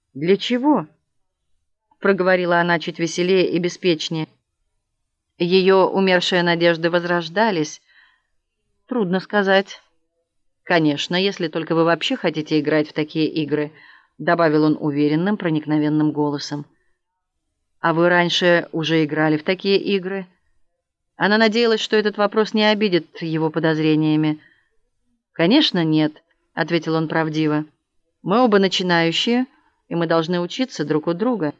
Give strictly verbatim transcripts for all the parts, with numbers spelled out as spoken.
«Для чего?» — проговорила она чуть веселее и беспечнее. Ее умершие надежды возрождались. «Трудно сказать». «Конечно, если только вы вообще хотите играть в такие игры», — добавил он уверенным, проникновенным голосом. «А вы раньше уже играли в такие игры?» Она надеялась, что этот вопрос не обидит его подозрениями. «Конечно, нет», — ответил он правдиво. «Мы оба начинающие, и мы должны учиться друг у друга».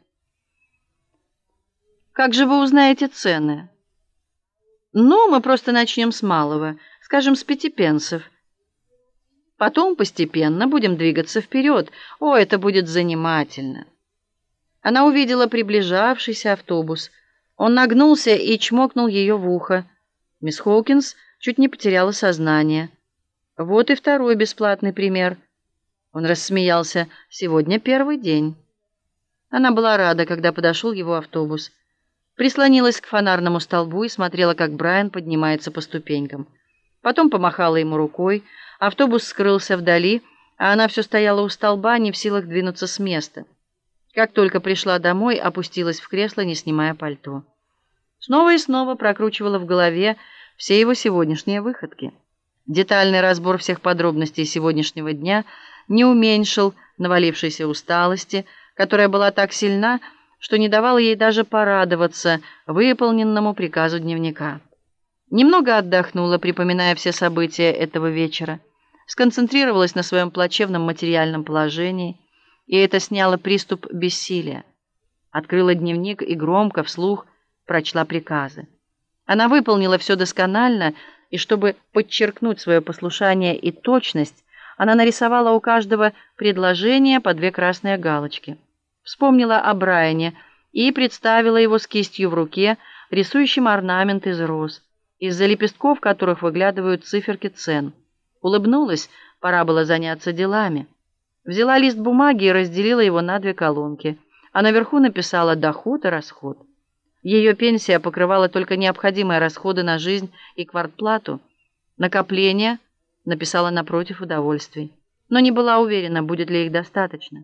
«Как же вы узнаете цены?» «Ну, мы просто начнем с малого, скажем, с пяти пенсов. Потом постепенно будем двигаться вперед. О, это будет занимательно». Она увидела приближавшийся автобус. Он нагнулся и чмокнул ее в ухо. Мисс Хоукинс чуть не потеряла сознание. Вот и второй бесплатный пример. Он рассмеялся. «Сегодня первый день». Она была рада, когда подошел его автобус. Прислонилась к фонарному столбу и смотрела, как Брайан поднимается по ступенькам. Потом помахала ему рукой. Автобус скрылся вдали, а она все стояла у столба, не в силах двинуться с места. Как только пришла домой, опустилась в кресло, не снимая пальто. Снова и снова прокручивала в голове все его сегодняшние выходки. Детальный разбор всех подробностей сегодняшнего дня не уменьшил навалившейся усталости, которая была так сильна, что не давала ей даже порадоваться выполненному приказу дневника. Немного отдохнула, припоминая все события этого вечера, сконцентрировалась на своем плачевном материальном положении, и это сняло приступ бессилия. Открыла дневник и громко, вслух, прочла приказы. Она выполнила все досконально, и чтобы подчеркнуть свое послушание и точность, она нарисовала у каждого предложения по две красные галочки. Вспомнила о Брайане и представила его с кистью в руке, рисующим орнамент из роз, из-за лепестков которых выглядывают циферки цен. Улыбнулась, пора было заняться делами. Взяла лист бумаги и разделила его на две колонки, а наверху написала «доход» и «расход». Ее пенсия покрывала только необходимые расходы на жизнь и квартплату. Накопления написала напротив удовольствий, но не была уверена, будет ли их достаточно.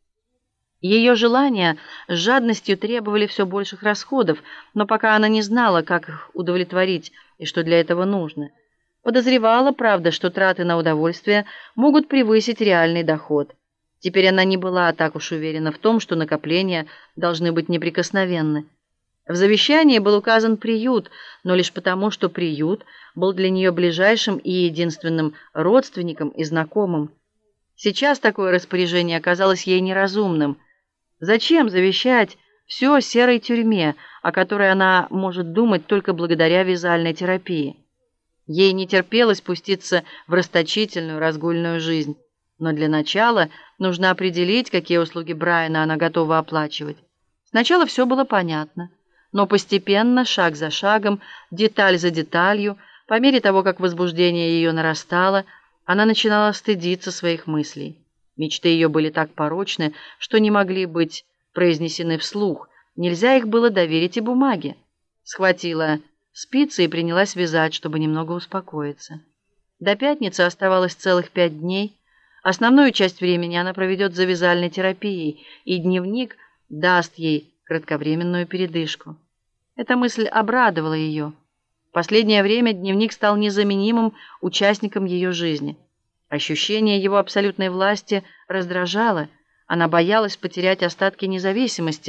Ее желания с жадностью требовали все больших расходов, но пока она не знала, как их удовлетворить и что для этого нужно. Подозревала, правда, что траты на удовольствие могут превысить реальный доход. Теперь она не была так уж уверена в том, что накопления должны быть неприкосновенны. В завещании был указан приют, но лишь потому, что приют был для нее ближайшим и единственным родственником и знакомым. Сейчас такое распоряжение оказалось ей неразумным. Зачем завещать все серой тюрьме, о которой она может думать только благодаря вязальной терапии? Ей не терпелось пуститься в расточительную разгульную жизнь, но для начала нужно определить, какие услуги Брайана она готова оплачивать. Сначала все было понятно, но постепенно, шаг за шагом, деталь за деталью, по мере того, как возбуждение ее нарастало, она начинала стыдиться своих мыслей. Мечты ее были так порочны, что не могли быть произнесены вслух. Нельзя их было доверить и бумаге. Схватила спицы и принялась вязать, чтобы немного успокоиться. До пятницы оставалось целых пять дней. Основную часть времени она проведет за вязальной терапией, и дневник даст ей кратковременную передышку. Эта мысль обрадовала ее. В последнее время дневник стал незаменимым участником ее жизни. Ощущение его абсолютной власти раздражало. Она боялась потерять остатки независимости,